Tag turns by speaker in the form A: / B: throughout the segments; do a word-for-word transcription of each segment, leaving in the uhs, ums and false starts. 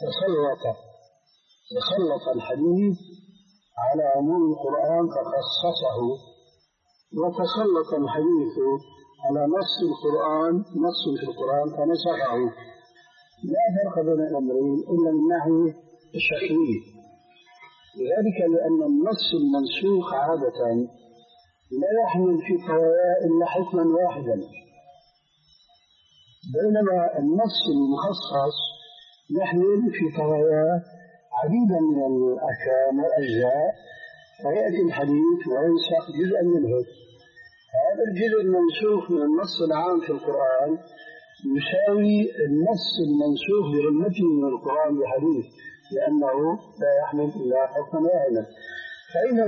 A: تسلط تسلط الحديث على عموم القرآن فخصصه، وتسلط الحديث على نص القرآن نص في القرآن فنسخه. لا فرق بين الأمرين إلا من ناحية الشرعية، وذلك لأن النص المنسوخ عادة لا يحمل في طواياه إلا حكما واحدا، بينما النص المخصص يحمل في طواياه عديدا من الأحكام والأجزاء، فيأتي الحديث وينسخ جزءا منه. هذا الجزء المنسوخ من النص العام في القرآن يساوي النص المنسوخ بعلمته من القرآن بحديث، لأنه لا يحمل إلا حكما واحدا. فإذا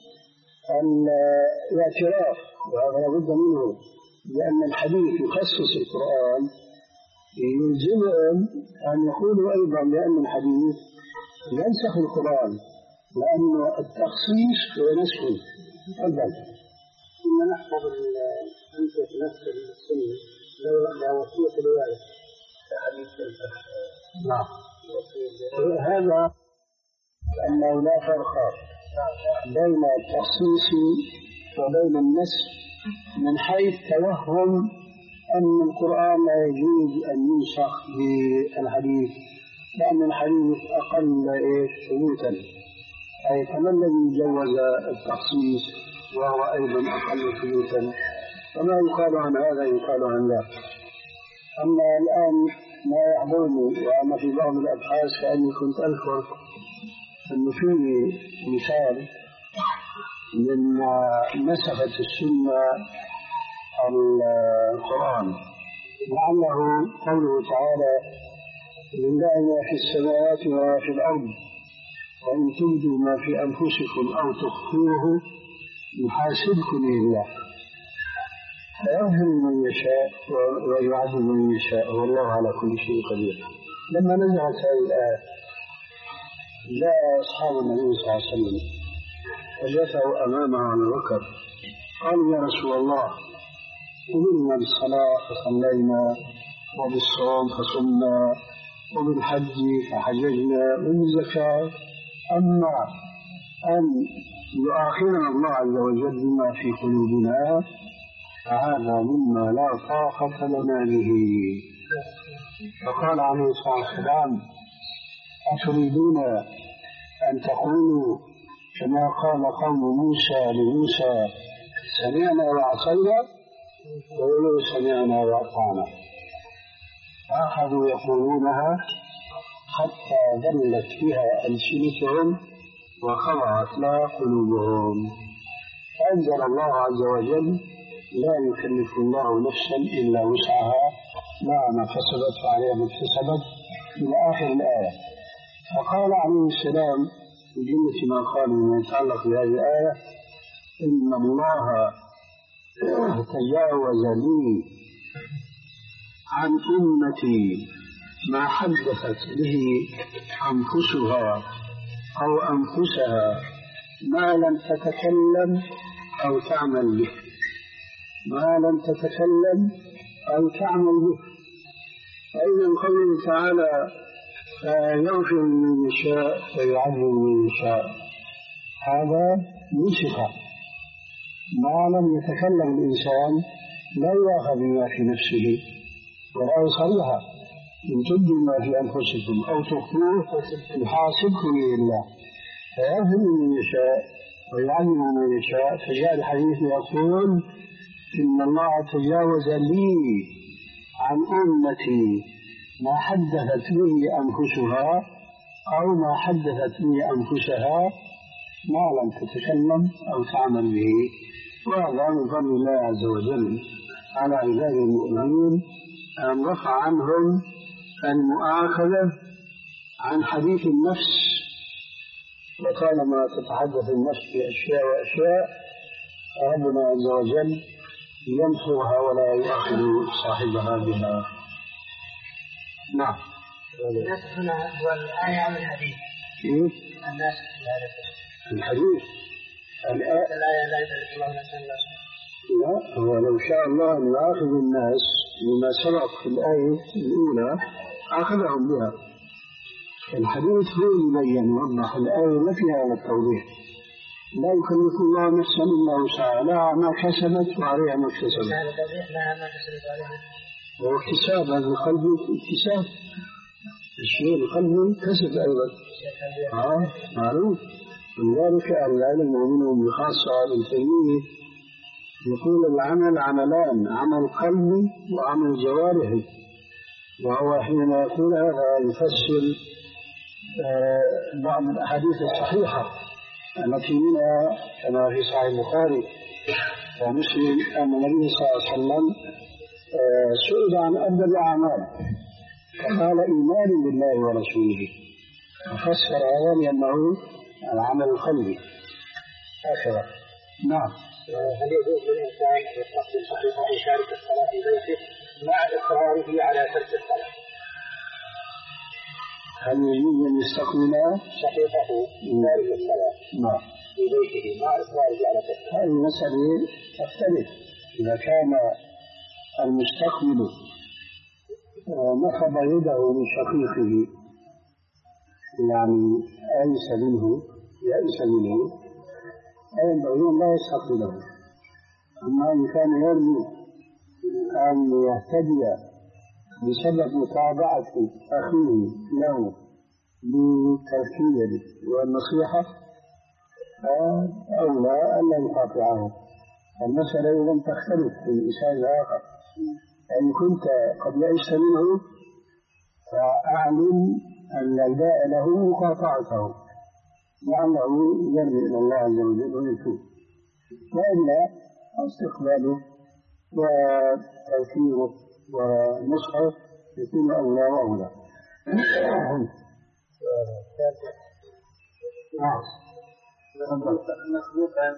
A: الاعتراف، وهذا لابد منه، لأن الحديث يخصص القرآن يلزمهم أن يقولوا أيضا بأن الحديث ينسخ القرآن، لأن التخصيص هو نسخ. تفضل.
B: كنا نحفظ الأمثلة نفس السنة لا وصية الوالد كحديث الفتح.
A: نعم. هذا أنه لا فرق بين التخصيص وبين النسخ من حيث توهم أن القرآن لا يجوز أن ينسخ بالحديث، لأن الحديث أقل ثبوتا، أي كما الذي جوز التخصيص وهو أيضا أقل ثبوتا، فما يقال عن هذا يقال عن ذاك. أما الآن ما يعبرني وأنا في بعض الأبحاث كأني كنت أذكر أنه فيه مثال من نسخة السنة القرآن، لعله قوله تعالى: لله ما في السماوات وما في الأرض وإن تبدوا ما في أنفسكم أو تخفوه يحاسبكم الله فيغفر من يشاء ويعذب من يشاء والله على كل شيء قدير. لما نزلت هذه الآية جاء أصحاب النبي صلى الله عليه وسلم وجثوا أمامه على الركب، قالوا: يا رسول الله، أمرنا بالصلاة فصلينا، وبالصوم فصمنا، وبالحج فحججنا، وبالزكاة، أما أن يؤاخذنا الله عز وجل بما في قلوبنا فهذا مما لا طاقة لنا به. فقال عليه الصلاة والسلام: أتريدون أن تقولوا كما قال قوم موسى لموسى: سمعنا وعصينا، وقولوا سمعنا وأطعنا؟ فأخذوا يقولونها حتى ذلت بها ألسنتهم وخضعت لها قلوبهم. فأنزل الله عز وجل: لا يكلف الله نفسا إلا وسعها، لا ما كسبت فعليها ما اكتسبت، إلى آخر الآية. فقال عليه السلام في جملة ما قال من يتعلق بهذه الآية: إن الله تجاوز لي عن أمتي ما حدثت به أنفسها أو أنفسها ما لم تتكلم أو تعمل به، ما لم تتكلم أو تعمل به. فإذا قوله تعالى: يغفر من يشاء ويعذب من يشاء، هذا نسخ. ما لم يتكلم الإنسان لا يؤاخذ بما في نفسه، ولا يصريها: إن تبدوا ما في أنفسكم أو تخفوه يحاسبكم به الله فيغفر من يشاء ويعذب من يشاء. فجاء الحديث يقول: إن الله تجاوز لي عن أمتي ما حدثت به أنفسها أو ما حدثت به أنفسها ما لم تتكلم أو تعمل به. وهذا من فضل الله عز وجل على عباده المؤمنين أن رفع عنهم المؤاخذة عن حديث النفس، وطالما تتحدث النفس بأشياء وأشياء ربنا عز وجل يمحوها ولا يؤاخذ صاحبها بها. نعم.
B: الناس هنا هو الآية عن الحديث.
A: كيف؟
B: الناس
A: الحديث
B: الآية لا يكلف الله نفسا إلا وسعها.
A: لا، هو لو شاء الله أن يؤاخذ الناس بما سبق في الآية الأولى أخذهم بها، الحديث هو يبين يوضح الآية ما فيها هذا التوضيح. لا يكلف الله نفسا إلا وسعها، لها ما كسبت وعليها ما اكتسبت.
B: هذا التوضيح لها ما كسبت وعليها.
A: واكتساب هذا القلب اكتساب، الشيء القلب كسب أيضا. آه معروف. ولذلك أهل العلم ومنهم بخاصة ابن تيمية يقول العمل عملان، عمل قلبي وعمل جوارحي. وهو حين يقول هذا يفسر آه بعض الأحاديث الصحيحة التي منها كما في صحيح البخاري ومسلم أن النبي صلى الله عليه وسلم آه سئل عن أفضل الأعمال فقال إيمان بالله ورسوله، ففسر هذا لأنه العمل القلبي هكذا. نعم.
B: هل يجوز للإنسان أن يستقبل صحيفة أو يشارك الصلاة في بيته مع إصراره على ترك الصلاة؟
A: هل يجوز أن يستقبل
B: صحيفته تارك الصلاة
A: نعم
B: في بيته مع إصراره على ترك الصلاة؟
A: هذه المسألة تختلف. إذا كان المستقبل نفض يده من شقيقه يعني أيس منه يأس منه فإنه لا يستقبله. أما إن كان يرجو أن يهتدي بسبب متابعة أخيه له بالتذكير والنصيحة أولى أن لا يقاطعه. المسألة لم تختلف في الإنسان الآخر، إن كنت قد يئست منه فأعلم أن الباء له مقاطعته لعله يرجع إلى الله عز وجل ويتوب، وإلا استقباله وتذكيره ونصحه يكون أولى وأولى. نعم.
B: مسبوقا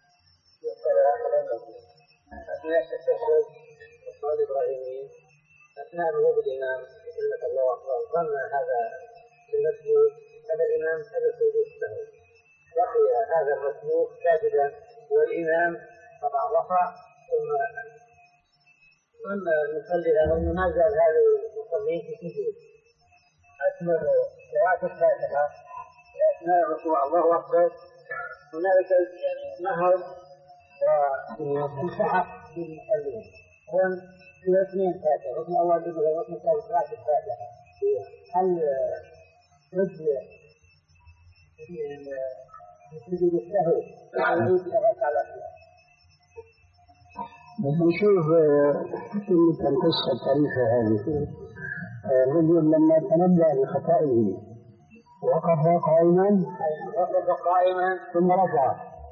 B: أثناء التشهد والصلاة الإبراهيمية أثناء نهوض الإمام سنة الله أكبر ظن هذا المسبوق هذا الإمام هذا سجود السهو، بقي هذا المسبوق ساجدا والإمام طبعا رفع ثم ظن المصلي أنه ما زال هذا المصلين في سجود أكمل قراءة الفاتحة أثناء الركوع الله أكبر هنالك نهر وانسحب في المصلين. هون في اثنين فاتحة، ركن أول بدو ركن ثالث قراءة الفاتحة. هل رجل سجود السهو يعود إلى الركعة الأخيرة؟
A: نشوف كلمة القصة الطريفة هذه. الرجل لما تنبأ بخطئه وقف قائما
B: وقف قائما
A: ثم رفع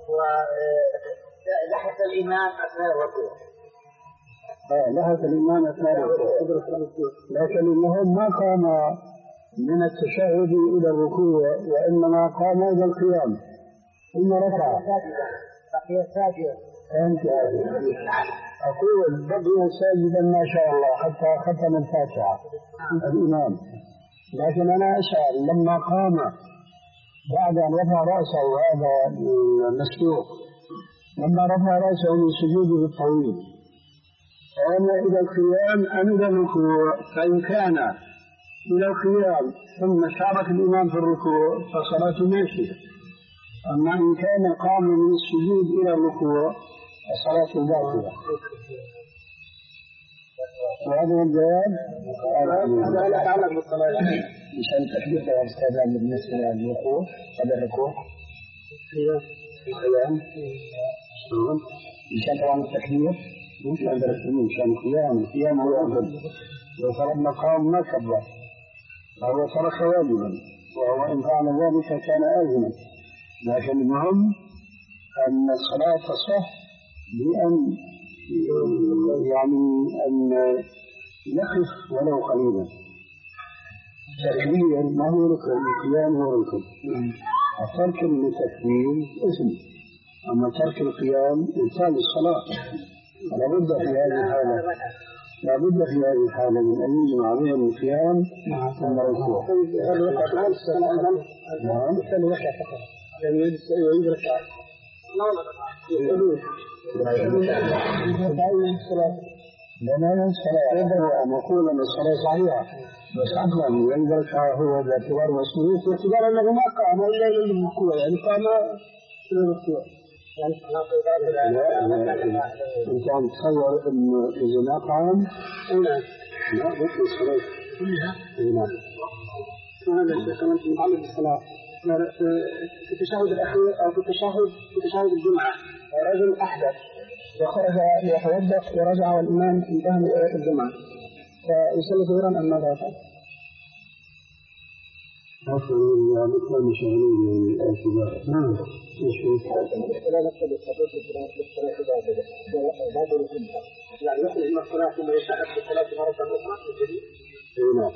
B: ولحق الإمام أثناء الركوع.
A: آه لحق الإمام أثناء الركوع، لكن إنه ما قام من التشهد إلى الركوع وإنما قام إلى القيام ثم رفع.
B: بقي ساجدا.
A: أنت أقول بقي ساجدا ما شاء الله حتى ختم الفاتحة الإمام، لكن أنا أسأل لما قام بعد أن رفع رأسه هذا المسلوق لما رفع رأسه من سجوده الطويل قام إلى القيام أم إلى الركوع؟ فإن كان إلى القيام ثم شارك الإمام في الركوع فصلاته ماشية، أما إن كان قام من السجود إلى الركوع فصلاته باطلة. وهذا هو الجواب.
B: هذا لا يتعلق بالصلاة
A: مشان تحديث الاستاذ بالنسبة للوقوف قبل الركوع في القيام مشان طبعا التكبير مشان درسني مشان القيام القيام هو أفضل. لو فرضنا قام ما كبر فهو ترك واجبا، وهو إن فعل ذلك كان آثما، لكن المهم أن الصلاة تصح بأن يعني أن يقف ولو قليلا. تكبير ما هو ركن، القيام هو ركن، الترك للتكبير اسم، أما ترك القيام إنسان الصلاة. لابد في هذه الحالة لابد في هذه الحالة من أن يجمع بين القيام ثم الركوع. نعم. لأن هذه الصلاة ينبغي أن نقول أن الصلاة صحيحة بس عقلا ينبغي هو باعتبار مسؤولية باعتبار أنه ما قام إلا للركوع يعني قام للركوع. أنت عم تصور أنه إذا ما قام لا بطل الصلاة كلها. نعم.
B: وهذا الشيخ كمان في متعلق بالصلاة في التشهد الأخير أو في التشهد في تشهد الجمعة رجل أحدث وخرج ليتوضأ ورجع والإمام انتهى من آية الجمعة فيصلي ظهرا أم ماذا يفعل؟
A: أصلا مثل مشاهدين من الأشباء. نعم.
B: لا نقصد الصلاة بالصلاة بابه كلها يعني يخرج من الصلاة ثم يشاهد في الصلاة مرة أخرى من جديد.
A: نعم.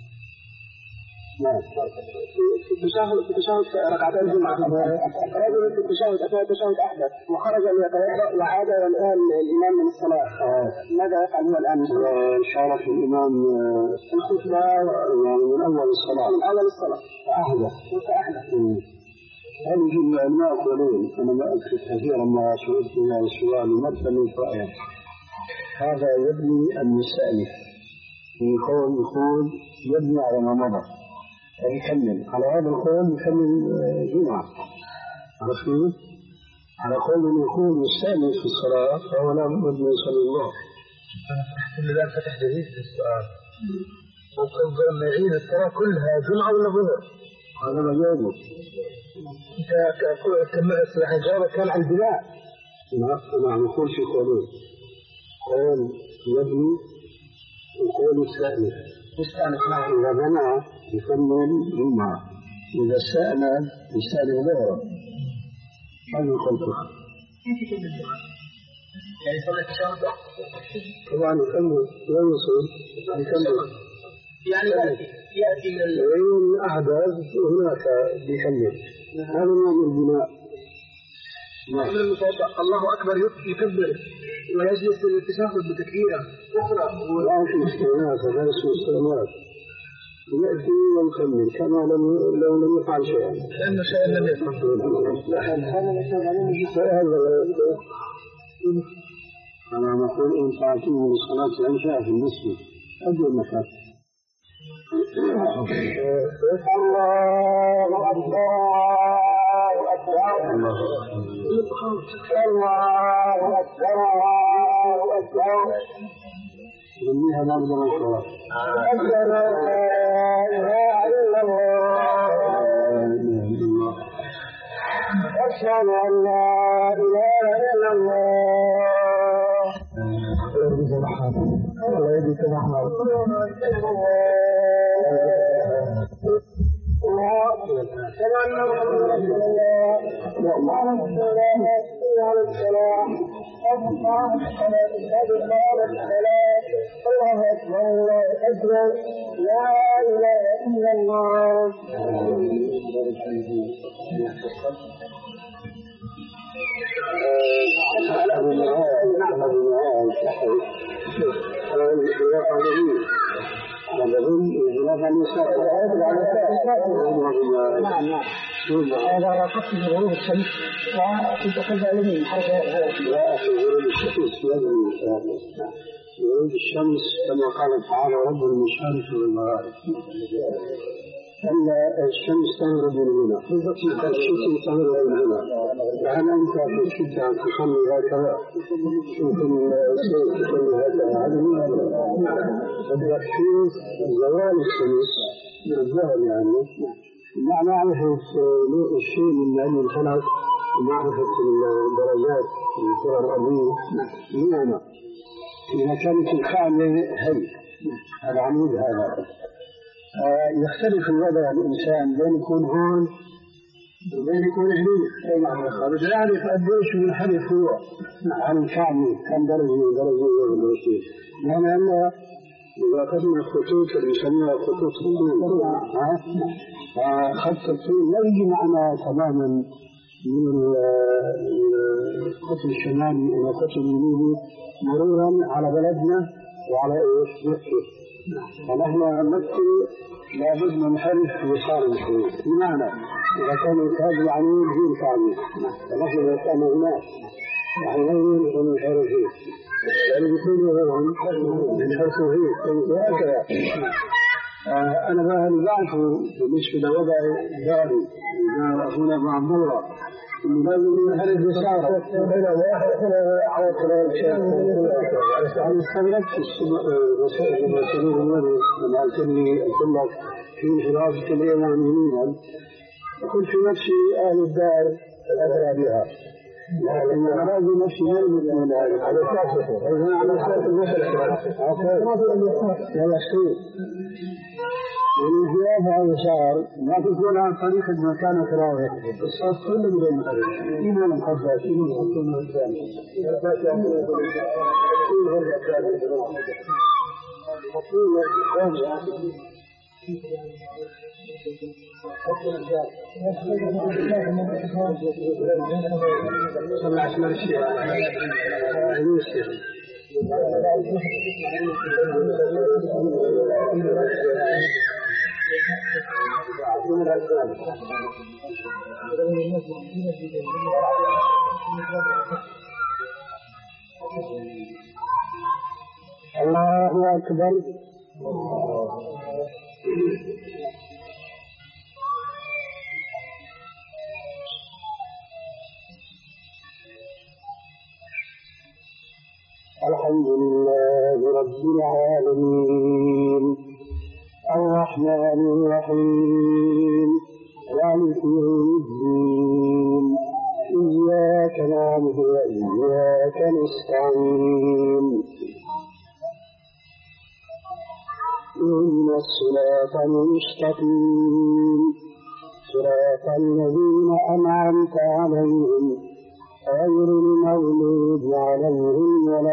A: نعم.
B: في التشهد في التشهد ركعتين الجمعة رجل في التشهد أثناء التشهد أحدث وخرج ليتوضأ وعاد والآن الإمام من الصلاة ماذا يفعل هو الآن؟
A: شارك الإمام
B: الخطبة
A: يعني من أول الصلاة
B: من أول الصلاة
A: أحدث
B: وكأحدث.
A: هل يجب العلماء يقولون أنا ما أذكر كثيرا ما سئلت من السؤال مثلا من رأيه هذا يبني المستأنف في قول يقول يبني على ما مضى يكمل على هذا القول يكمل جمعة عرفتوا؟ على قول يقول يستأنف في الصلاة فهو لا بد من يصلي الله.
B: أحسن لله فتح جديد في السؤال ممكن لما يعيد الصلاة كلها جمعة ولا ظهر؟
A: هذا ما جاوبه.
B: أنت كملت يعني جوابك كان عن البناء.
A: أنا عم أقول في قولين قول يبني وقول يستأنف.
B: يستأنف نعم.
A: إذا بنى يكمل جمعة إذا استأنف يستأنف ظهرا. هذا قلته.
B: كيف يكمل جمعة؟ يعني صلى التشهد
A: طبعا يكمل لا يصل يكمل
B: يعني يأتي من
A: الأحداث هناك بيكمل هذا نوع من البناء.
B: نعم. الله أكبر يكبر ويجلس للتشهد بتكبيرة أخرى
A: ولا في استئناس هذا اسمه استئناس يأتي ويكمل كما لم لو لم يفعل شيئا
B: لأنه شيئا لم يفعل.
A: أنا نقول إن تعطيه لصلاة العشاء في المسجد أجل مكان.
B: الله أكبر الله أكبر الله أكبر الله أكبر
A: جميعا نبدأ الصلاة.
B: أشهد أن لا إله إلا الله أشهد أن لا إله إلا الله الله يديك محمد الله أشهد أن محمد رسول الله على الصلاة على الصلاة الله الصلاة الله الصلاة الله أكبر الله أكبر لا إله إلا الله. هذا رقص في غروب الشمس وكنت قلت عليه حركة
A: لا في غروب الشمس غروب الشمس كما قال تعالى رب المشارق والمغارب أن الشمس تغرب من هنا الشمس تغرب من هنا فهل أنت في الشدة أن تصلي هكذا يمكن تصلي هكذا عدم وتشوف زوال الشمس من الظهر يعني مع معرفة الشيء من علم الفلك ومعرفة الدرجات في الكرة الأرضية نعم إذا كانت الكعبة هي العمود هذا يختلف الوضع الإنسان بين يكون هون وبين يكون هنيك أي نعم بس يعرف قديش منحرف هو عن الكعبة كم درجة درجة درجة لأن الله إذا أخذنا الخطوط اللي يسميها خطوط الطول خط الطول لا يجي معنا تماما من القطب الشمالي إلى القطب اليميني مرورا على بلدنا وعلى إيش مكة فنحن مكة لابد منحرف يسار الخير بمعنى إذا كان الكعب العمود هي الكعبة فنحن إذا كان هناك نحن لا نريد أن ننحرف فيه يعني بكل غيرهم من حيث هي وهكذا. أنا بعرف بالنسبة لوضع داري هنا مع عبد الله إنه لازم ينحرف بسعره هنا على كلام الشيخ. أنا استغربت المسؤولين المالي لما قلت لي أقول لك في انحراف الإيرانيين قلت في نفسي أهل الدار أدرى بها، لكن أنا لازم نفسي يلمس من ذلك على أساسه على أساس المسألة ولا شيء. والانحراف هذا شعر ما تكون عن طريق المكان كراهه الصوت كله من المحرك إما المحبات إما الحكم الثاني كل هذا كان مطلوب صلى عشان الشيء الله أكبر. الحمد لله رب العالمين الرحمن الرحيم مالك يوم الدين إياك نعبد وإياك نستعين إن الصراط المستقيم صراط الذين أنعمت عليهم غير المغضوب عليهم ولا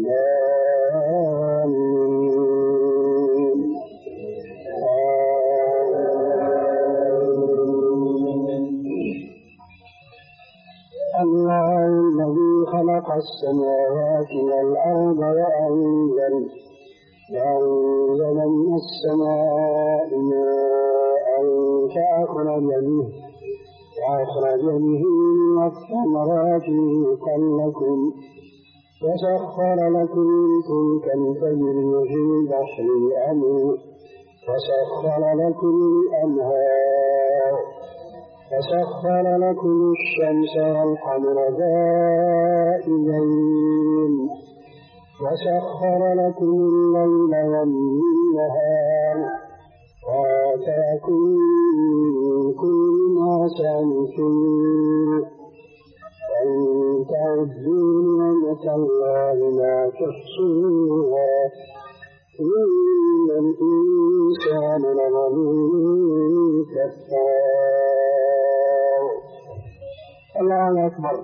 A: الضالين. الله الذي خلق السماوات والأرض وأنزل وأنزل من السماء ماء فأخرج به وأخرج به من الثمرات رزقا لكم وسخر لكم الفلك لتجري في البحر بأمره وسخر لكم الأنهار وسخر لكم الشمس والقمر دائبين وسخر لكم الليل والنهار وآتاكم من كل ما سألتم وإن تعدوا نعمة الله لا تحصوها إن الإنسان لظلوم كفار. الله أكبر.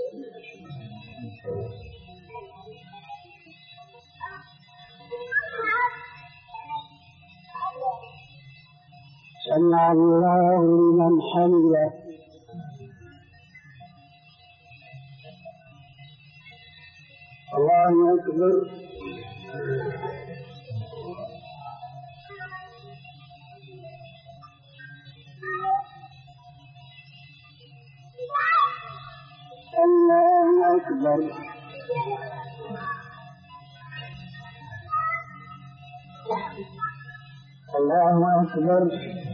A: سمع الله لمن حمده. الله أكبر. الله أكبر. الله أكبر.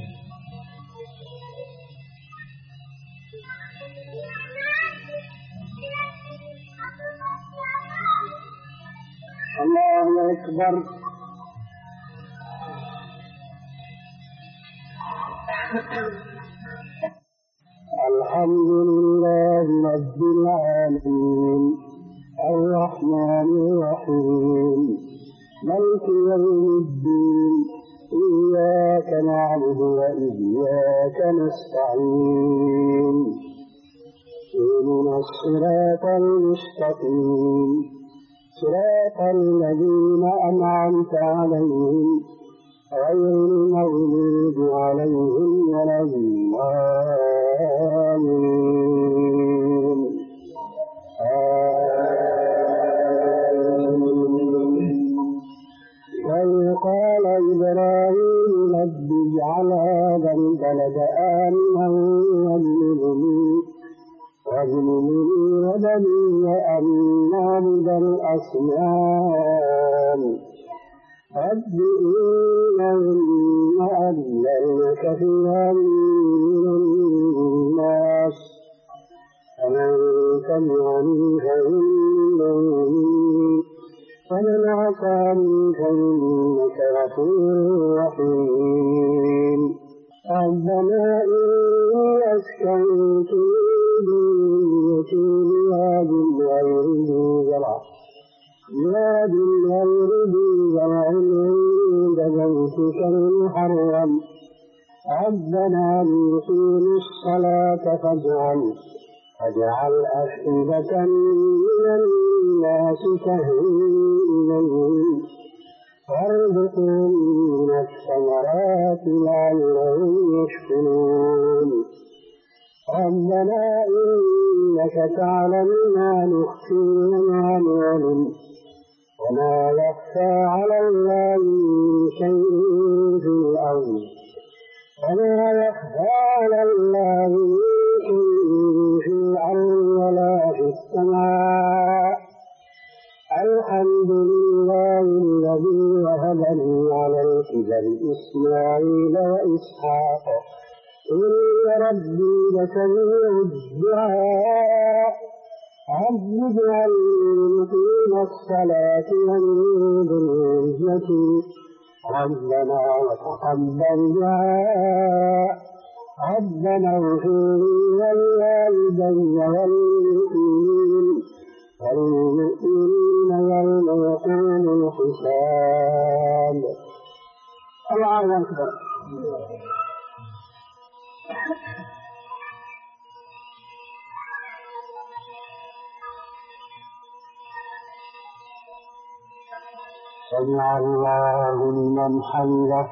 A: الله أكبر. الحمد لله رب العالمين الرحمن الرحيم مالك يوم الدين إياك نعبد وإياك نستعين اهدنا الصراط المستقيم صراط الذين أنعمت عليهم غير المغضوب عليهم ولا الضالين. وإذ قال إبراهيم رب اجعل هذا البلد آمنا واجنبني واجنبني وبني أن نعبد الأصنام رب إنهن أضللن كثيرا من الناس فمن تبعني فإنه ومن عصاني فإنك غفور رحيم ربنا إني أسكنت ذريتي بواد غير ذي زرع بواد غير ذي زرع عند بيتك المحرم ربنا ليقيموا الصلاة فاجعل فاجعل أفئدة من الناس تهوي إليهم وارزقهم من الثمرات لعلهم يشكرون ربنا إنك تعلم ما نخفي وما نعلن وما يخفى على الله من شيء في الأرض وما يخفى على الله من شيء في الأرض ولا في السماء الحمد لله الذي وهب لي على الكبر إسماعيل وإسحاق إن ربي لسميع الدعاء رب اجعلني مقيم الصلاة ومن ذريتي ربنا وتقبل دعاء ربنا اغفر لي ولوالدي والمؤمنين والمؤمنين يوم يقوم الحساب. الله أكبر. سمع الله لمن حمده.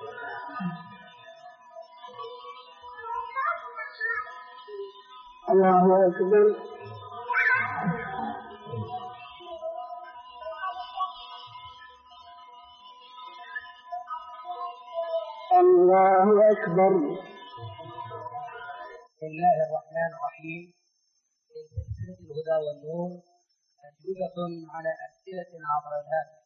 A: الله أكبر. الله أكبر.
B: بسم الله الرحمن الرحيم. في سلسلة الهدى والنور أجوبة على أسئلة عبر الهاتف.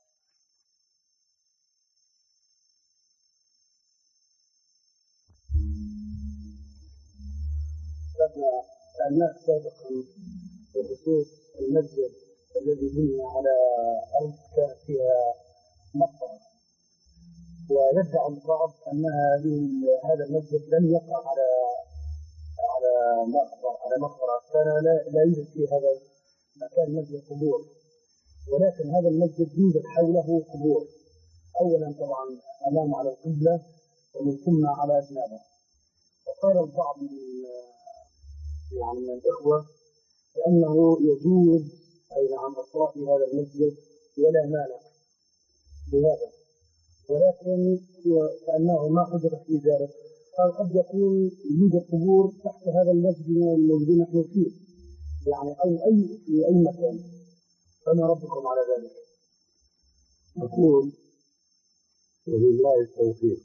A: قبل سألناك سابقا بخصوص المسجد الذي بني على أرض كان فيها مقبرة، ويدعي البعض أن هذا المسجد لم يقع على على مقبرة على مقبرة كان لا, لا يوجد في هذا المكان مسجد قبور، ولكن هذا المسجد يوجد حوله قبور، أولا طبعا أمام على القبلة ومن ثم على أجنابه. وقال البعض من يعني من الإخوة بأنه يجوز أي عن الصلاة في هذا المسجد ولا مانع بهذا، ولكن كأنه ما حجر في ذلك، قال قد يكون يوجد قبور تحت هذا المسجد الذي نحن فيه يعني أو أي في أي مكان، فما ردكم على ذلك؟ نقول وبالله التوفيق.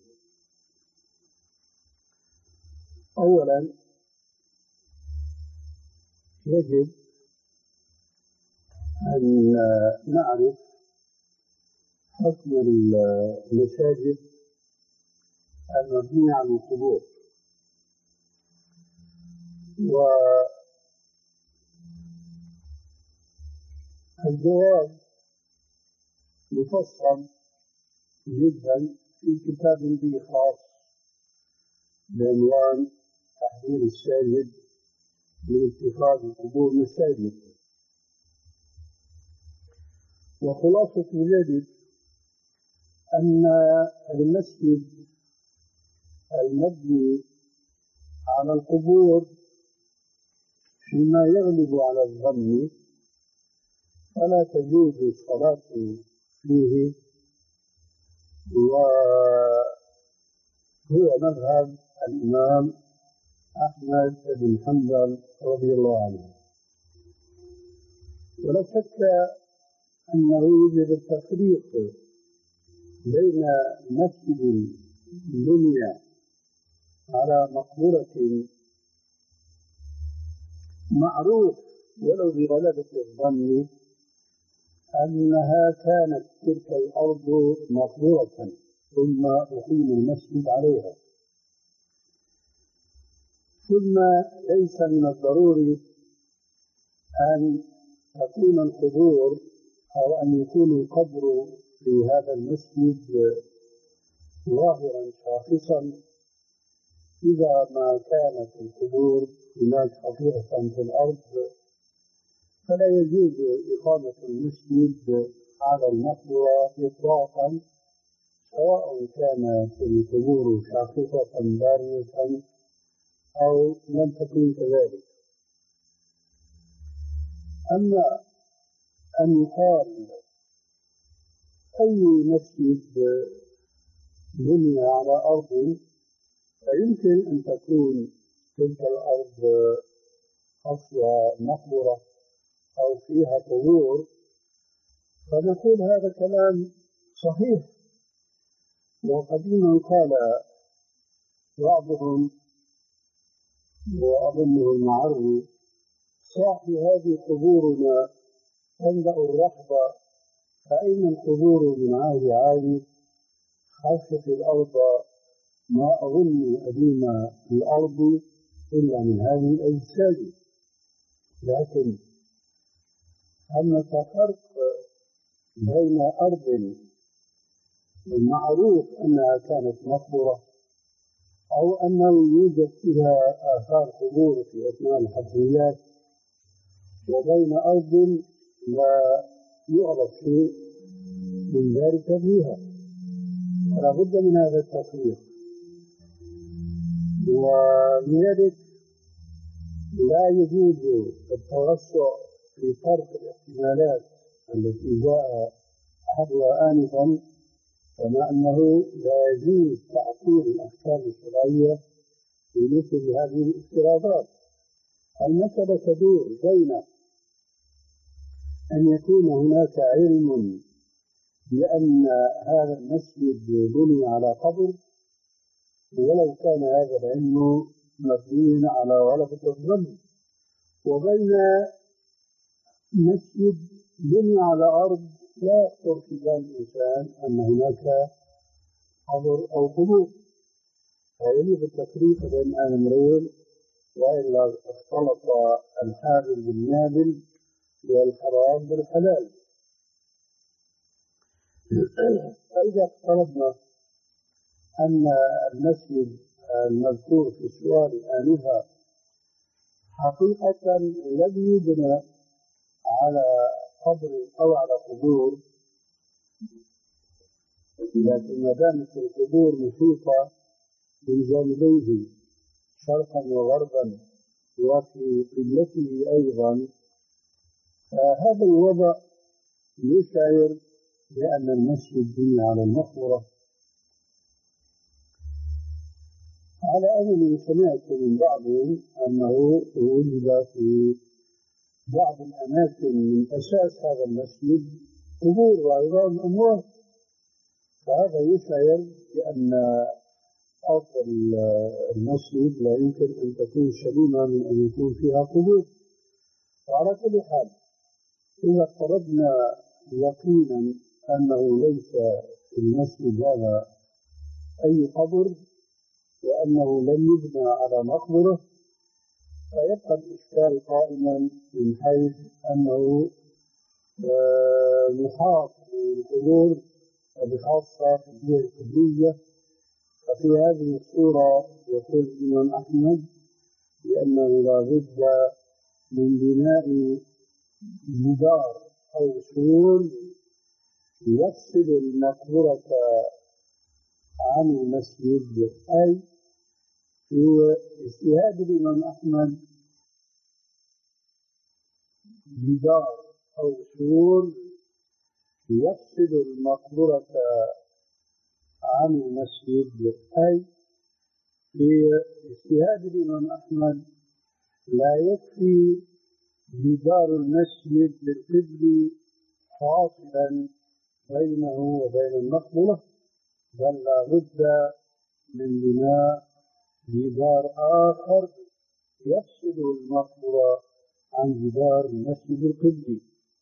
A: أولا يجب أن نعرف حكم المساجد المبنية على القبور، والجواب مفصل جدا في كتاب به خاص بعنوان تحذير الساجد من اتخاذ القبور مساجد. وخلاصة ذلك أن المسجد المبني على القبور فيما يغلب على الظن فلا تجوز الصلاة فيه، وهو مذهب الإمام أحمد بن حنبل رضي الله عنه. ولا شك أنه يوجد التفريق بين مسجد بني على مقبرة معروف ولو بغلبة الظن أنها كانت تلك الأرض مقبورة ثم أقيم المسجد عليها. ثم ليس من الضروري أن تكون القبور أو أن يكون القبر في هذا المسجد ظاهرا شاخصا إذا ما كانت القبور هناك خطيئة في الأرض، فلا يجوز إقامة المسجد على المقبرة إطلاقا، سواء كانت القبور شاخصة بارزة أو لم تكن كذلك. أما أن يقال أي مسجد بني على أرض فيمكن أن تكون تلك الأرض أصلها مقبرة أو فيها قبور، فنقول هذا كلام صحيح. وقديما قال بعضهم وأظنه المعري: صاحي هذه قبورنا تملأ الرحب، فأين القبور من عهد عالي؟ خفت الأرض ما أظن أديم الأرض إلا من هذه الأجساد. لكن هناك فرق بين أرض المعروف أنها كانت مقبرة أو أنه يوجد فيها آثار قبور في أثناء الحفريات، وبين أرض لا يعرف شيء من ذلك فيها. فلا بد من هذا التفريق. ولذلك لا يجوز التوسع في فرق الاحتمالات التي جاء أحدها آنفا، كما أنه لا يجوز تعطيل الأحكام الشرعية في مثل هذه الافتراضات. المسألة تدور بين أن يكون هناك علم بأن هذا المسجد بني على قبر، ولو كان هذا العلم مبنيا على غلبة الظن، وبين مسجد بني على أرض لا يخطر في بال الإنسان أن هناك قبر أو قبور. فيجب التفريق بين الأمرين، وإلا اختلط الحابل بالنابل والحرام بالحلال. فإذا افترضنا أن المسجد المذكور في السؤال آنفا حقيقة لم يبنى على قبر أو على قبور، لكن ما دامت القبور محيطة من جانبيه شرقا وغربا وفي قبلته أيضا، فهذا الوضع يشعر بأن المسجد بني على المقبرة. على أنني سمعت من بعضهم أنه وجد في بعض الأماكن من أساس هذا المسجد قبور وعظام أموات، فهذا يشعر بأن أصل المسجد لا يمكن أن تكون سليمة من أن يكون فيها قبور. وعلى كل حال إذا افترضنا يقينا أنه ليس في المسجد هذا أي قبر وأنه لم يبنى على مقبرة، فيبقى الإشكال قائما من حيث أنه محاط بالقبور وبخاصة في الجهة القبلية. ففي هذه الصورة يقول الإمام أحمد بأنه لا بد من بناء جدار أو سور يفصل المقبرة عن المسجد، أي في اجتهاد الإمام أحمد جدار أو سور يفصل المقبرة عن المسجد، أي في اجتهاد الإمام أحمد لا يكفي جدار المسجد بالقبل فاصلا بينه وبين المقبرة، بل لا بد من بناء جدار آخر يفصل المقبرة عن جدار المسجد القبلي.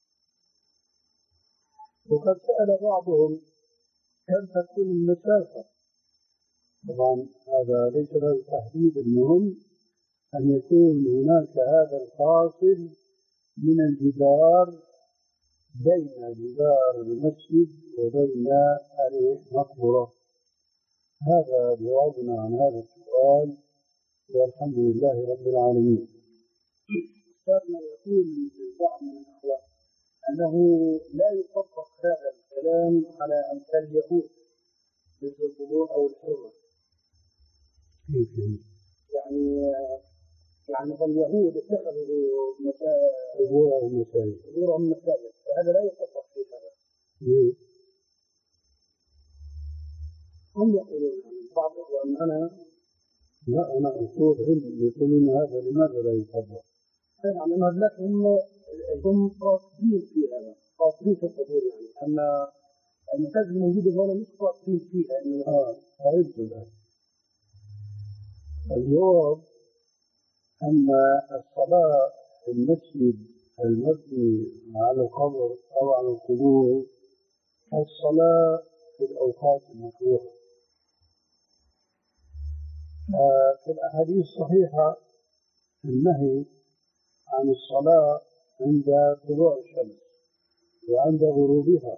A: وقد سأل بعضهم كم تكون المسافة. طبعا هذا ليس له تحديد، المهم أن يكون هناك هذا الفاصل من الجدار بين جدار المسجد وبين المقبرة. هذا جوابنا عن هذا السؤال، والحمد لله رب العالمين. كان يقول بعض من الأخوة أنه لا يطبق هذا الكلام على أمثال اليهود مثل القبور أو الحرة. يعني يعني اليهود اتخذوا قبورهم مساجد قبورهم مساجد، فهذا لا يطبق في هذا. ليه؟ هم يقولون بعض الإخوان أنا لا أنا أقول هم يقولون هذا لماذا لا يطبق؟ يعني مبلغهم هم قاصدين في هذا، قاصدين في القبور، يعني أن المساجد الموجودة هنا مش قاصدين فيها. يعني آه فهمت الآن. الجواب أن الصلاة في المسجد المبني على القبر أو على القبور الصلاة في الأوقات المكروهة. في الأحاديث الصحيحة النهي عن الصلاة عند طلوع الشمس وعند غروبها،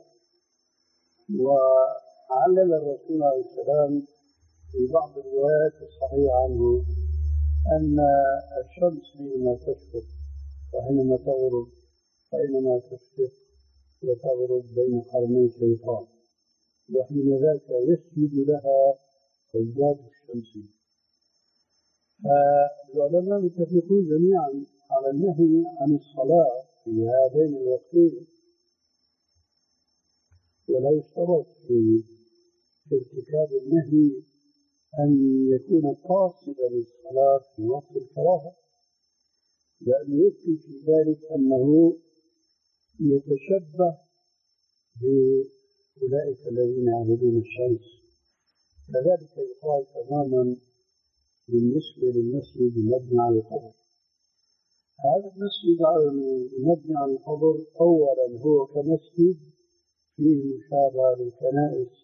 A: وعلل الرسول عليه السلام في بعض الروايات الصحيحة عنه أن الشمس حينما تشرق وحينما تغرب فإنما تشرق وتغرب بين قرني الشيطان، وحين ذاك يسجد لها عباد الشمس. فالعلماء متفقون جميعا على النهي عن الصلاة في هذين الوقتين، ولا يشترط في ارتكاب النهي أن يكون قاصدا للصلاة في وقت الكراهة، لأنه يكفي في ذلك أنه يتشبه بأولئك الذين يعبدون الشمس. كذلك يقال تماما بالنسبة للمسجد المبني على القبر. هذا المسجد المبني على القبر أولا هو كمسجد فيه مشابه للكنائس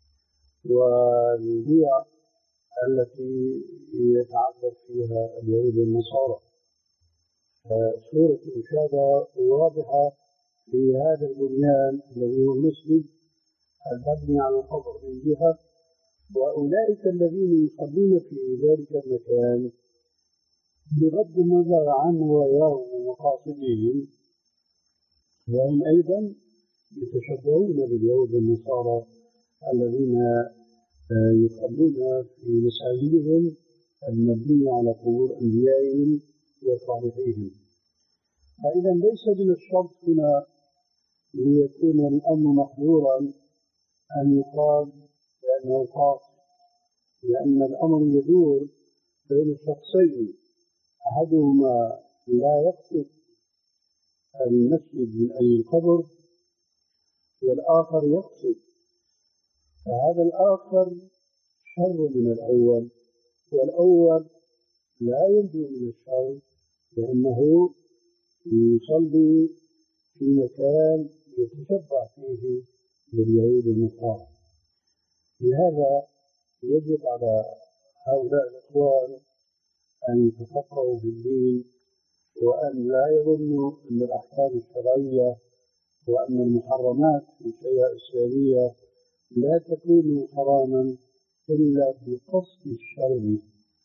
A: والبيع التي يتعبد فيها اليهود والنصارى. صورة المشابهة واضحة في هذا البنيان الذي هو المسجد المبني على القبر من جهة، وأولئك الذين يصلون في ذلك المكان بغض النظر عن نواياهم ومقاصدهم وهم أيضا يتشبهون باليهود والنصارى الذين يصلون في مساجدهم المبنية على قبور أنبيائهم وصالحيهم. فإذا ليس من الشرط هنا ليكون الأمر محظورا أن يقال بأنه قاصد، لأن الأمر يدور بين شخصين، أحدهما لا يقصد المسجد من أي القبر والآخر يقصد، فهذا الآخر شر من الأول، والأول لا ينجو من الشر لأنه يصلي في مكان يتشبع فيه باليهود والنصارى. لهذا يجب على هؤلاء الإخوان أن يتفقهوا في الدين، وأن لا يظنوا أن الأحكام الشرعية وأن المحرمات في الشريعة الإسلامية لا تكون حراما إلا بقصد الشرع.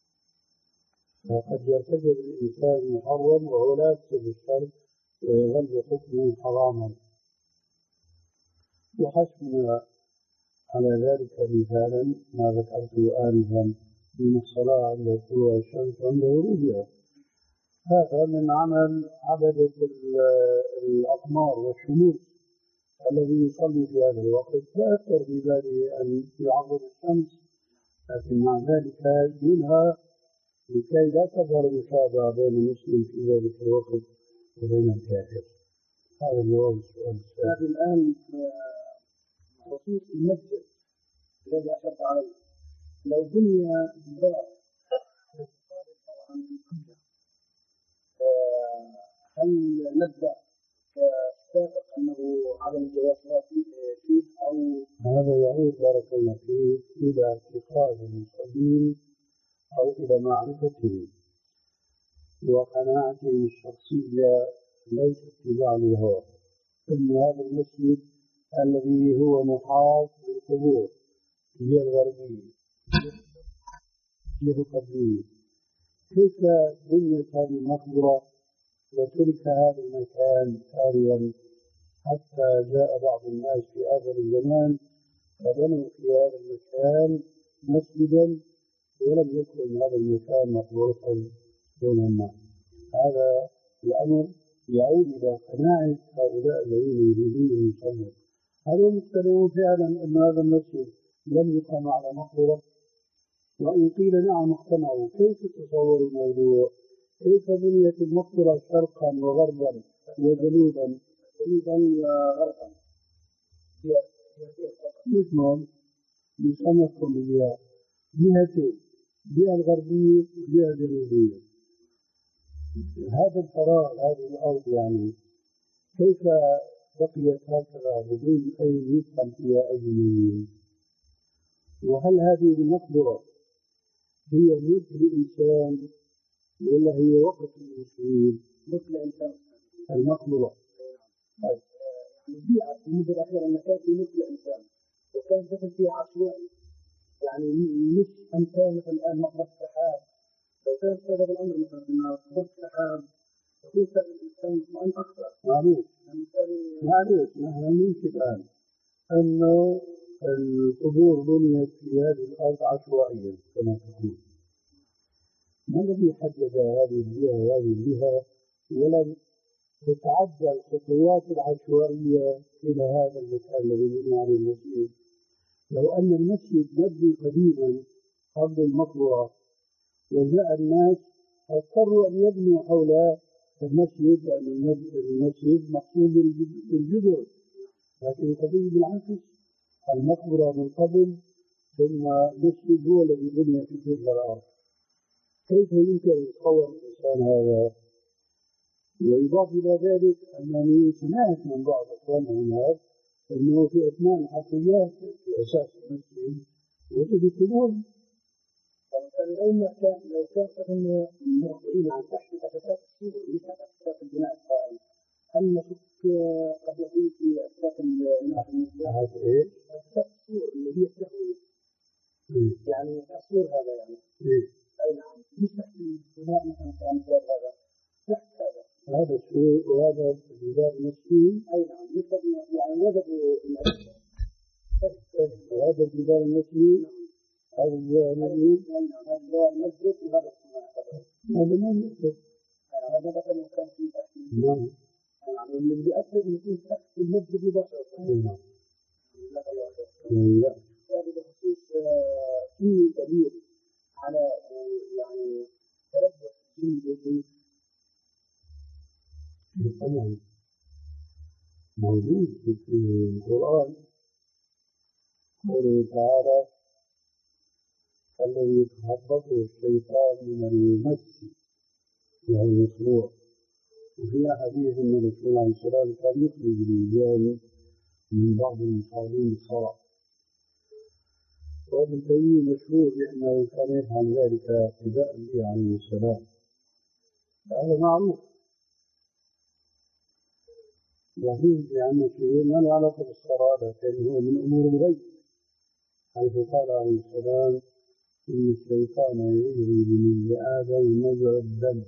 A: فقد يرتكب الإنسان محرم وهو لا يقصد الشرع ويظل حكمه حراما. وحسبنا على ذلك مثالا ما ذكرته آنفا من الصلاة عند طلوع الشمس وعند غروبها. هذا من عمل عبدة الأقمار والشموس الذي يصلي في هذا الوقت لا يخطر في باله أن يعظم الشمس، لكن مع ذلك ينهى لكي لا تظهر مشابهة بين المسلم في ذلك الوقت وبين الكافر. هذا جواب السؤال. هذا الآن خصوص المسجد الذي أشرت عليه، لو بني جدار طبعا
B: نبدأ سابق أنه عدم الجواز فيه أو
A: هذا يعود بارك الله فيه إلى اعتقاد المصلين أو إلى معرفته وقناعته الشخصية ليس اتباع للهوى. إن هذا المسجد الذي هو محاط بالقبور هي الغربية هي القبلية، كيف بنيت هذه المقبرة وترك هذا المكان خاليا حتى جاء بعض الناس في آخر الزمان فبنوا في هذا المكان مسجدا ولم يكن هذا المكان مقبرة يوما ما. هذا الأمر يعود إلى قناعة هؤلاء الذين يريدون أن يصلوا. هل هم مقتنعون فعلا أن هذا المسجد لم يقام على مقبرة؟ وإن قيل نعم اقتنعوا، كيف تصوروا الموضوع؟ كيف بنيت المقبرة شرقا وغربا وجنوبا جنوبا وغربا؟ مش مهم يسمى بالجهة جهتين، جهة الغربية وجهة الجنوبية. هذا الفراغ هذه الأرض يعني كيف بقيت هكذا بدون أي يدخل فيها أي ميل؟ وهل هذه المقبرة هي ملك الإنسان ولا هي وقت المسلمين؟ ملك الإنسان المقبرة. طيب البيئة في المدة الأخيرة أن كان في ملك الإنسان وكان دخل فيها عشوائي، يعني مش أمثال مثل الآن مقبرة السحاب. لو كان سبب الأمر مثلا أن مقبرة السحاب يكون سبب الإنسان مطمئن أكثر. معليش معليش نحن نمشي الآن أنه القبور بنيت في هذه الأرض عشوائيا كما تقول. ما الذي حدد هذه الجهة وهذه الجهة ولم تتعدى الخطوات العشوائية إلى هذا المكان الذي بني عليه المسجد؟ لو أن المسجد مبني قديما قبل المقبرة وجاء الناس اضطروا أن يبنوا حول المسجد لأن المسجد مقصود بالجذور، لكن القضية بالعكس، المقبرة من قبل ثم المسجد هو الذي بني في تلك الأرض. كيف يمكن أن يتصور الإنسان هذا؟ ويضاف إلى ذلك أنني سمعت من بعض أخواننا هناك أنه في أثناء الحفريات في أساس المسجد وجدوا قبور. لو ما كان لو كان هم مخبرين عن تحت أساسات السور مش أساسات البناء القائم، هل نشك قد يكون في أساسات البناء هذا إيه؟ أساسات السور اللي هي التهوية. يعني السور هذا يعني. إيه؟ أي نعم. مش تحت البناء مثلا كأمثال هذا. تحت هذا. هذا السور وهذا الجدار المسكين. أي نعم. مثل يعني وجدوا الأساسات. وهذا الجدار المسكين. هذا الجدار المسكين. هذا الجدار المسجد وهذا السماء. هذا ما يمكن. هذا مثلا كان في تحت. نعم. يعني اللي بيأثر يكون تحت المسجد مباشرة. نعم. هذا بخصوص فيه دليل على يعني تربص الجن بالجن. طبعا موجود في القرآن قوله تعالى الذي يتخبطه الشيطان من المس وهو المشروع. وفي حديث أن الرسول عليه السلام كان يخرج الرجال من بعض المصابين الصلاة، وابن تيمية مشهور بأنه كان يفعل ذلك اقتداء به عليه السلام. هذا معروف. وفيه لأن الشيء ما له علاقة بالصلاة لكن هو من أمور الغيب، حيث قال عليه السلام إن الشيطان يجري من ابن آدم مجرى الدم.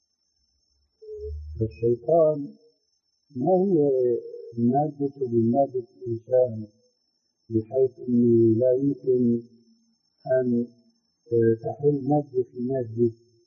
A: فالشيطان ما هو مادته من مادة الإنسان بحيث أنه لا يمكن أن تحل مادة في مادة.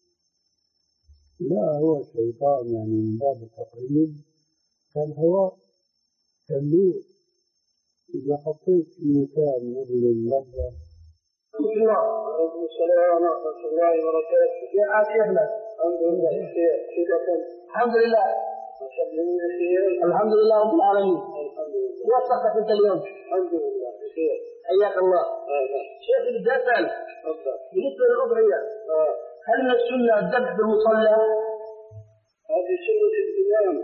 A: لا، هو الشيطان يعني من باب التقريب كالهواء كالنور، إذا حطيت في مكان مثل اللحظة. بسم الله. وعليكم السلام ورحمة الله وبركاته. يا شيخنا. الحمد لله. الحمد لله. الحمد لله رب العالمين. كيف صحتك انت اليوم؟ الحمد لله بخير. حياك الله. شيخ بدي اسال بالنسبه للاضحيه هل من السنه الذبح بالمصلى؟ هذه سنه الامام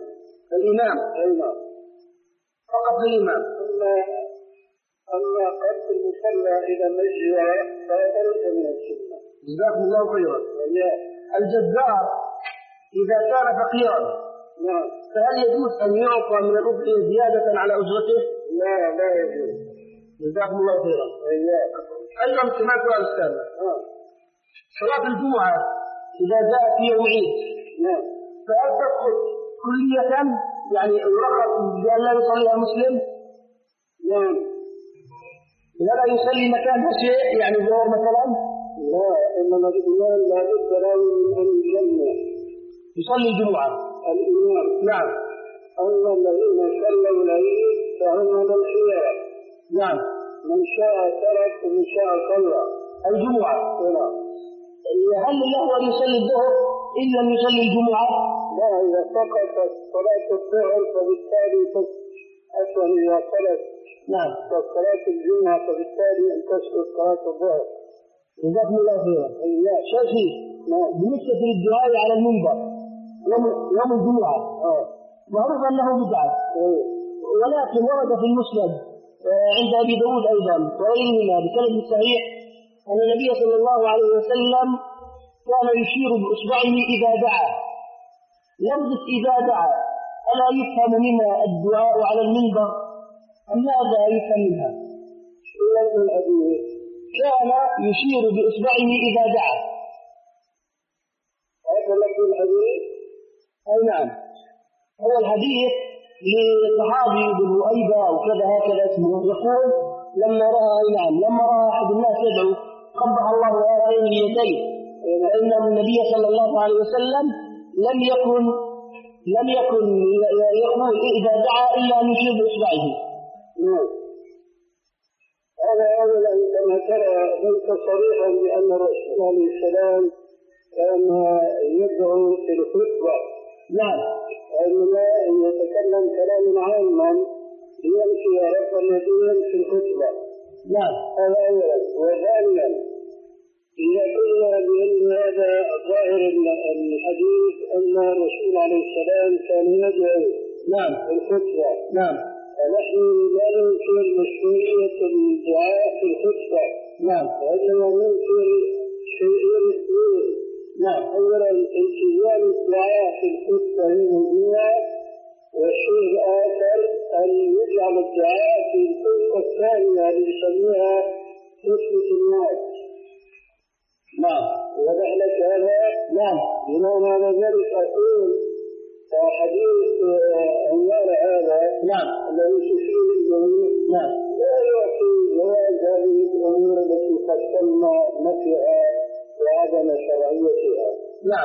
A: الإمام
B: أيضا
A: فقط الإمام.
B: أما أما قصد المصلى إلى مسجد فليس من السنة.
A: جزاكم الله خيرا. الجزار إذا كان فقيرا
B: نعم
A: فهل يجوز أن يعطى من الأضحية زيادة على أجرته؟
B: لا لا يجوز.
A: جزاكم الله خيرا. أيضا كما سؤال أستاذ صلاة الجمعة إذا جاءت في يوم عيد
B: نعم
A: فهل تسقط كلية يعني يرخص بأن لا يصليها مسلم؟
B: نعم
A: ولا يصلي مكان شيء يعني ظهر مثلا؟
B: لا إنما الإمام لا بد له من أن يجمع
A: يصلي الجمعة
B: الإمام.
A: نعم.
B: أما الذين صلوا العيد فهم الخيار.
A: نعم.
B: من شاء ترك ومن شاء صلى
A: الجمعة.
B: نعم.
A: هل له أن يصلي الظهر إن لم يصلي الجمعة؟
B: لا إذا سقطت صلاة الظهر فبالتالي أصلا إذا صلت
A: نعم
B: صلاة الجمعة فبالتالي أن تسقط صلاة الظهر.
A: جزاكم الله خيرا.
B: لا
A: شيخي بالنسبة للدعاء على المنبر يوم يوم الجمعة
B: آه.
A: معروف أنه بدعة
B: أيه.
A: ولكن ورد في المسند عند أبي داود أيضا وغيرهما بسند صحيح أن النبي صلى الله عليه وسلم كان يشير بإصبعه إذا دعا. لفظ إذا دعا ألا يفهم منها الدعاء على المنبر أم ماذا يفهم منها؟
B: لفظ الحديث
A: كان يشير بإصبعه إذا دعا.
B: هذا لفظ الحديث؟
A: أي نعم. هو الحديث للصحابي بن رؤيبة أو كذا هكذا اسمه يقول لما رأى نعم لما رأى أحد الناس يدعو قبح الله هاتين اليدين فإن النبي صلى الله عليه وسلم لم يكن لم يكن يقول إذا دعا إلا أن يشير بإصبعه.
B: نعم. هذا أولا كما ترى ليس صريحا بأن الرسول عليه السلام كان يدعو في الخطبة.
A: نعم.
B: وإنما يتكلم كلاما عاما ليمشي رفع اليدين في الخطبة.
A: نعم.
B: هذا أولا. وثانيا إذا قلنا بأن هذا ظاهر الحديث أن الرسول عليه السلام كان يدعو
A: نعم
B: في الخطبة.
A: نعم.
B: فنحن لا ننكر مشروعية الدعاء في الخطبة.
A: نعم.
B: وإنما ننكر شيئين اثنين.
A: نعم.
B: أولا التزام الدعاء في الخطبة يوم الجمعة، والشيء الآخر أن يجعل الدعاء في الخطبة الثانية اللي يسموها خطبة الناس.
A: نعم.
B: وضح لك هذا؟
A: نعم.
B: بمعنى ذلك أقول حديث عمار هذا
A: نعم
B: الذي تشير الجميع
A: نعم
B: لا يعطي جواز هذه الأمور التي قسمنا نفيها وعدم شرعيتها.
A: نعم.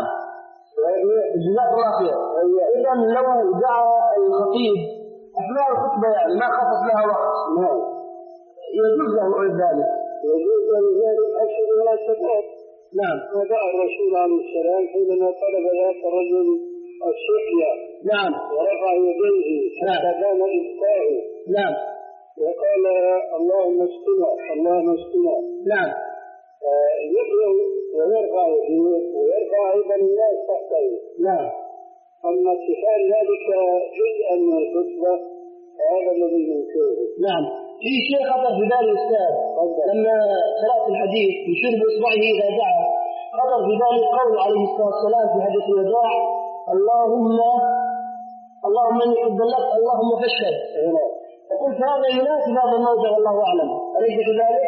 A: جزاك الله خير. إذا لو دعا الخطيب أثناء الخطبة يعني ما خصص لها وقت
B: نعم
A: يجوز له ذلك.
B: يجوز له ذلك أشهر ولا شباب.
A: نعم.
B: ودعا الرسول عليه السلام حينما طلب ذاك الرجل السقيا.
A: نعم.
B: ورفع يديه حتى كان إبقاؤه.
A: نعم.
B: وقال اللهم اسقنا اللهم اسقنا.
A: نعم.
B: يدعو ويرفع يديه ويرفع أيضا الناس تحته.
A: نعم.
B: أما اتخاذ ذلك جزءا من الخطبة هذا الذي ينكره.
A: نعم. في شيء خطر في ذلك الأستاذ لما قرأت الحديث يشير بإصبعه إذا دعا خطر في ذلك قول عليه الصلاة والسلام في حديث الوداع اللهم اللهم إني قد بلغت اللهم فاشهد. فقلت هذا يناسب هذا الموضع والله أعلم. أليس كذلك؟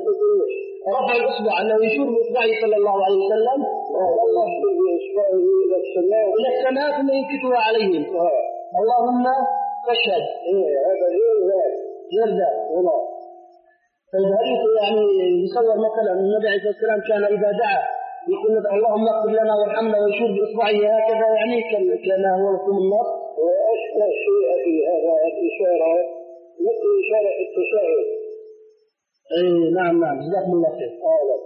A: رفع الإصبع أنه يشير بإصبعه صلى الله عليه وسلم
B: الله يشير بإصبعه إلى السماء
A: إلى السماء ثم ينكتها عليهم. اللهم فاشهد.
B: هذا
A: يرجع والله. فالحديث يعني يصور مثلا النبي عليه الصلاة والسلام كان إذا دعا يقول اللهم اغفر لنا وارحمنا ويشير بإصبعه هكذا يعني كما هو مفهوم النص.
B: وأشبه شيء في هذا الإشارة مثل إشارة التشهد.
A: أي نعم نعم جزاكم الله خير.
B: آه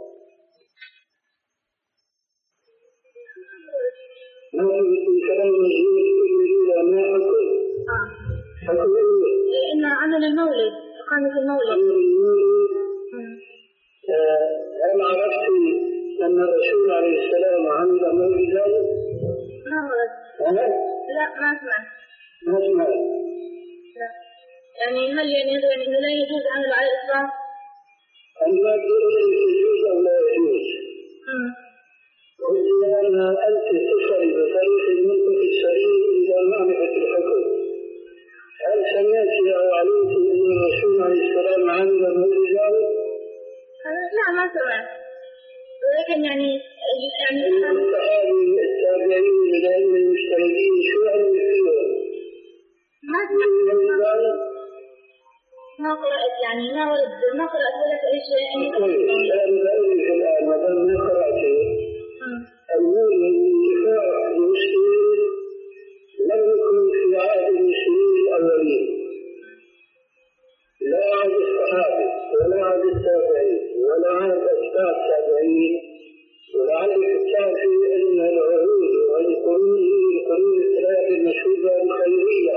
B: نحن في كلام المجهول إلى ما أقول.
C: إن عمل المولد إقامة المولد.
B: هل عرفت أن الرسول عليه السلام عمل مولدا؟
C: ما ورد. لا ما سمعت.
A: ما سمعت.
C: يعني هل يعني يعني إنه لا يجوز عمله على الإطلاق؟
A: أن لا يجوز أو لا يجوز. وإذا أنت تصل بطريق المنطق السليم إلى معرفة الحكم. هل سمعت أو علمت أن الرسول عليه السلام عمل بالرجال؟
C: لا ما سمعت. ولكن يعني يعني
A: الصحابي التابعين العلم المجتهدين شو عملوا فيهم؟
C: ما سمعت. ما قرأت يعني ما ورد ما قرأت ولا أي شيء.
A: طيب الآن بأقولك الآن ما دام ما قرأته المولد اتفاق المسلمين لم يكن في عهد المسلمين الأولين لا عهد الصحابة ولا عهد التابعين ولا عهد أتباع التابعين ولا عهد التابعين أن العهود والقرون هي القرون الثلاث المشهودة الخيرية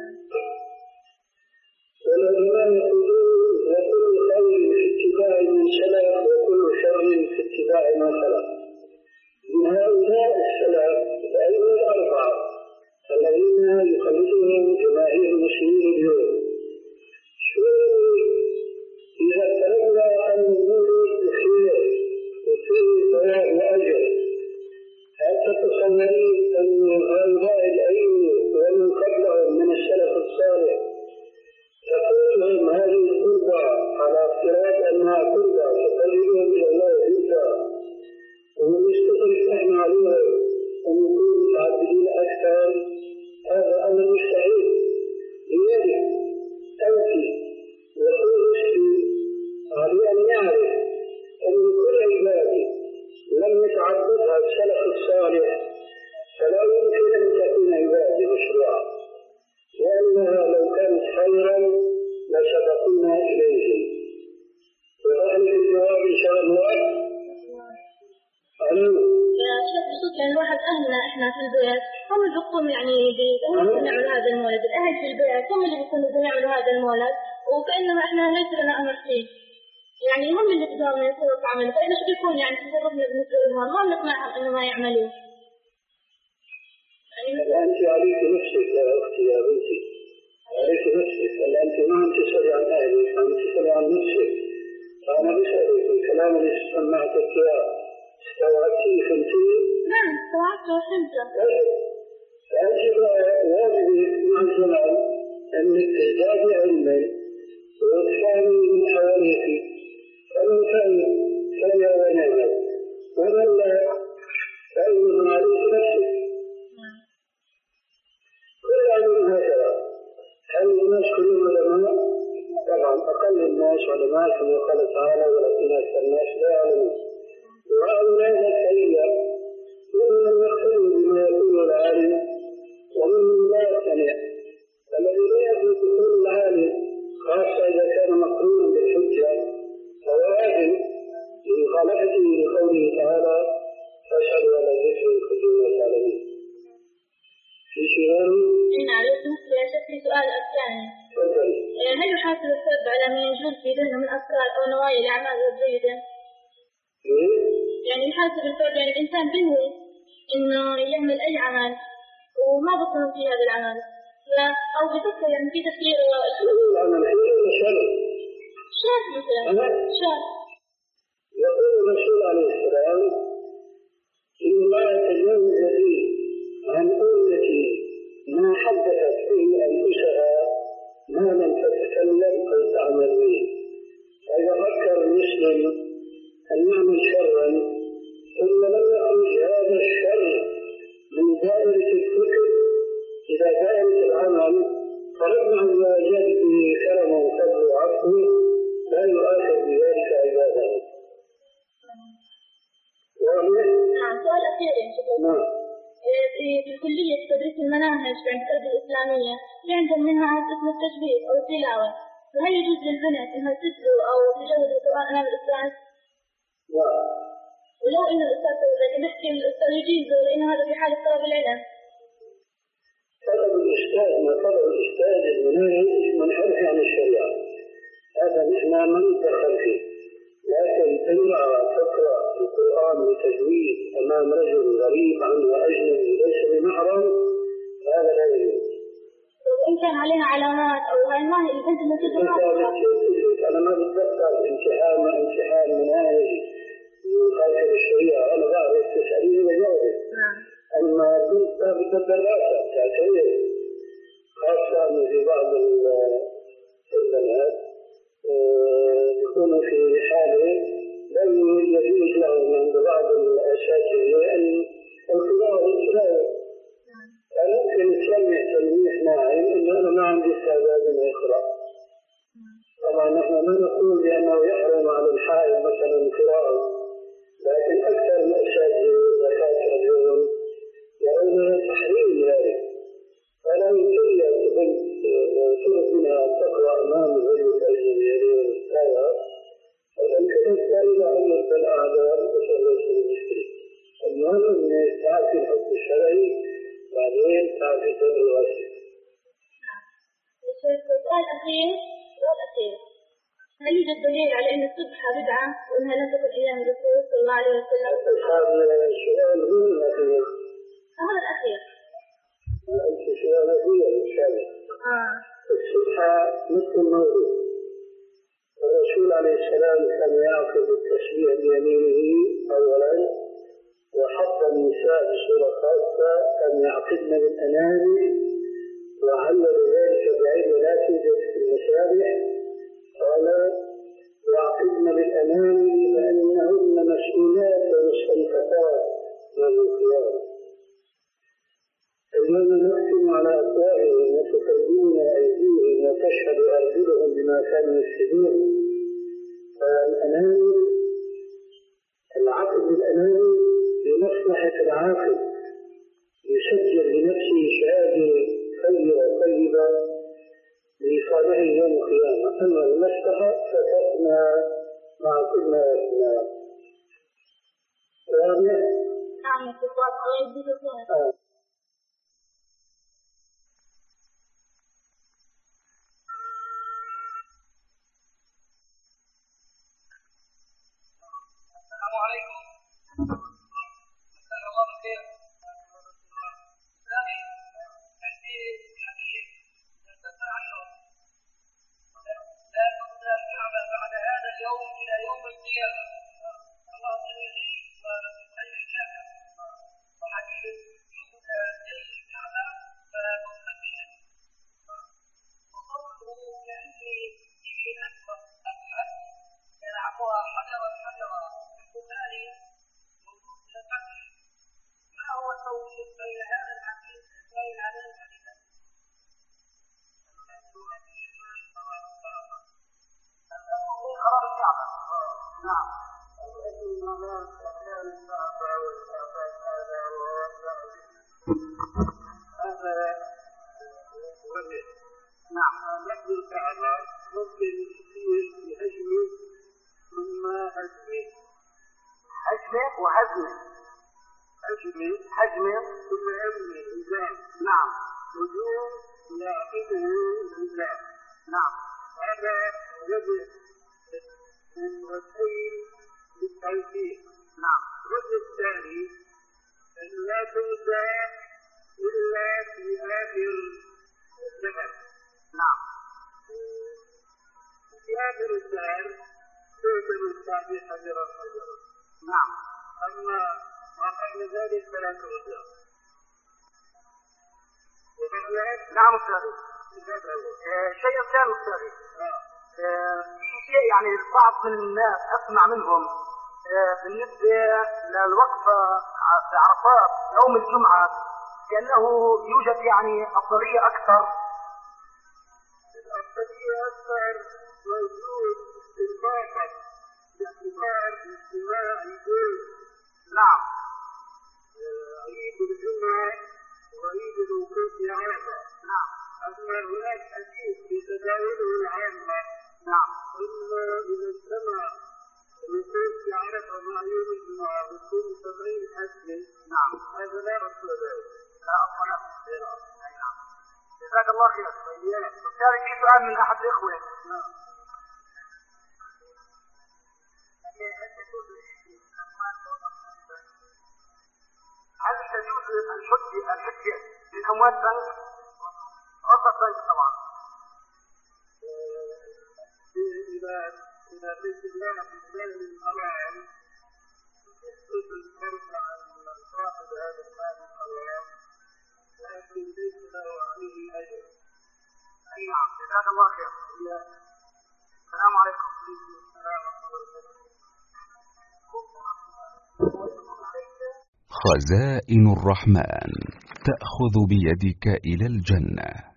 A: والعلماء يقولون وكل خير في اتباع من سلف وكل شر في اتباع من خلف. من هؤلاء السلف الأئمة الأربعة الذين يخلدهم جماهير المسلمين اليوم شو إذا تلقى عن المولد بخير وفيه ثواب وأجر هل تتصورين أن هؤلاء الأئمة ومن قبلهم من السلف الصالح تقولهم هذه القربة على افتراض أنها قربة فتجدهم إلى الله جدا ومن يستطيع نحن عليهم أن يكون متعبدين أكثر هذا أمر مستحيل. لذلك أوفي وكل مسلم عليه أن يعرف أن كل عبادة لم يتعبدها السلف الصالح فلا يمكن أن تكون عبادة مشروعة لأنها لو كانت خيرا لسبقونا إليه. وهل الجواب إن شاء الله؟ ألو
C: يا شيخ بصوت يعني واحد أهلنا إحنا في البيت هم اللي بيقوم يعني هم اللي يعملوا هذا المولد. الأهل في البيت هم اللي بيكونوا يعملوا هذا المولد وكأنه إحنا ليس لنا أمر فيه يعني هم اللي بدهم يصيروا يعملوا فإحنا شو بيكون يعني تصرفنا بالنسبة لهم ما نقنعهم إنه ما يعملوا.
A: أنت عليك نفسك يا أختي يا بنتي عليك نفسك أنت ما أنت تسألي عن أهلك أنت تسألي عن نفسك. فأنا بسألك الكلام اللي سمعتك يا استوعبتيه فهمتيه؟
C: نعم استوعبته وفهمته.
A: فأنت واجبك مع الزمان أنك تزدادي علما وتفهمي من حواليك فمن كان سمع ونعم ومن لا فإنه عليك نفسك. كل علم هكذا. هل الناس كلهم علماء؟ طبعا أقل الناس علماء كما قال تعالى ولكن أكثر الناس لا يعلمون. وهؤلاء الحقيقة ممن يقتدوا بما يقول العالم وممن لا يقتنع. الذي لا يقول بقول العالم خاصة إذا كان مقرونا بالحجة فهو آثم لمخالفته لقوله تعالى فاشهدوا على الذكر الخزي والعالمين. في شيئان
C: نعم يا شيخ في سؤال الثاني هل يحاسب السبب على ما يجوز في ذهنه من أفكار أو نوايا الأعمال الجيدة؟ يعني يحاسب الفرد يعني الإنسان بينوي إنه يعمل أي عمل وما بطل في هذا العمل لا أو بفكر يعني في تفكير شاف مثلا شاف.
A: يقول الرسول عليه السلام إن الله يتجاوز لي عن أمتي ما حدثت به أنفسها ما لم تتكلم أو تعمل به. فإذا فكر المسلم أن يعمل شرا ثم لم يخرج هذا الشر من دائرة الفكر إذا كانت العمل فربنا الواجب به كرم وفضل وعفو لا يؤاخذ بذلك عباده.
C: نعم سؤال أخير يا شيخ.
A: نعم.
C: في الكلية تدريس المناهج في التربية الإسلامية في عندهم منها اسمه التجويد أو التلاوة فهل يجوز للبنات إنها تتلو أو تجود القرآن أمام الأستاذ؟
A: لا.
C: ولو إن الأستاذ لكن نحكي الأستاذ يجيزه لأنه هذا في حالة طلب العلم.
A: طلب الأستاذ ما طلب الأستاذ المناهج منحرف عن الشريعة هذا نحن ما ندخل فيه. لكن تقرأ تقرأ القرآن بتجويد أمام رجل غريب عنه أجنبي ليس بمحرم هذا لا يجوز.
C: وإن كان عليها علامات أو هاي ما هي البنت اللي تدرس.
A: أنا ما بتذكر امتحان امتحان مناهج وهذه الشريعة أنا بعرف تسأليني وجاوبك. أما كنت بالدراسة تعتبر خاصة في بعض البنات يكونوا في حالة لم يجوز لهم عند بعض الأساتذة أن القراءة والقراءة. يعني ممكن تسمع تلميح ناعم إنه أنا ما عندي استعداد إنه يقرأ. طبعا نحن ما نقول بأنه يحرم على الحائض مثلا القراءة، لكن أكثر الأساتذة والدكاترة اليوم يرون تحريم ذلك. فلا يمكن أن بنت طلب منها أن تقرأ أمام غير الأجنبي والأستاذة، فلكن السائلة أن الأعداء تشرف المشكلة. المهم أن تعرف الحكم الشرعي بعدين تعرف الدين الواسع.
C: السؤال الأخير السؤال الأخير هل يوجد دليل على أن السبحة بدعة وأنها لم تكن أيام الرسول صلى الله عليه وسلم؟
A: هذا السؤال هو الأخير.
C: هذا الأخير.
A: أنت سؤال هو الشامل.
C: آه.
A: السبحة مثل الموضوع. الرسول عليه السلام كان يأخذ التسبيح بيمينه أولا، وحتى النساء بصورة خاصة كان يعقدن بالأنامل، وعلل ذلك بعلم لا توجد في المسابح. قال يعقدن بالأنامل لأنهن مسؤولات ومستنكفات يوم القيامة. اليوم نختم على أفواههم وتكلمون أيديهم وتشهد أرجلهم بما كانوا يكسبون. فالأنامل العقد بالأنامل لمصلحة العاقل، يسجل لنفسه شهادة خيرة طيبة لصالحه يوم القيامة. أما المصلحة فتأتنا مع كل ما يسمى. رابع.
C: نعم الصوت الله يبديك الصوت.
B: السلام عليكم. مساء الله بالخير. ثاني عندي حديث نتبع عنه لا تبنى الكعبة بعد هذا اليوم إلى يوم القيامة. الله يعيش ويخير الكعبة. وحديث يبنى الكعبة فتبنى فيها. وقوله كأني به أكبر أبحث يلعبها حجرا حجرا في البخاري موجود في الفتح. ما هو التوفيق بين هذا الحديث بين هذين الحديثين؟ خراب الكعبة. نعم. هذا نعم. نحن الكعبة ممكن يصير بهجمه ثم هجمه. هجمه وهجمه. هجمه هجمه ثم هجمه إنسان. نعم. هجوم يعقده الإنسان. نعم. هذا جزء من وسيل للتوفيق. نعم. الجزء الثاني أن لا تنسى إلا في آخر الزمن. نعم. في آخر الزمن تؤتم التعبير حجرا حجرا. نعم. أما ما قبل ذلك فلا تؤتم. نعم أستاذ. شيء ثاني أستاذ. في شيء يعني البعض من الناس أسمع منهم بالنسبة للوقفة في عرفات يوم الجمعة كأنه يوجد يعني أفضلية أكثر. الأفضلية أكثر موجود في الباطن باعتبار اجتماع الجيل. نعم. عيد الجمعة وعيد الوقوف عرفة. نعم. أما هناك حديث في تداوله العامة. نعم. إلا إذا اجتمع الوقوف في عرفة مع يوم الجمعة بكل سبعين حجة. نعم. هذا لا أصل له. لا أصل له. نعم. جزاك الله خير. بالتالي في سؤال من أحد الإخوة. نعم. هل تجوز الحجة الحجة من أموال بنك؟ فقط بنك طبعا. إذا إذا في استخدام استخدام الأمان يخصص البنك عن صاحب هذا المال الحرام لكن ليس له عليه أجر. أي نعم، جزاك الله خير. السلام عليكم. السلام عليكم.
D: خزائن الرحمن تأخذ بيدك إلى الجنة.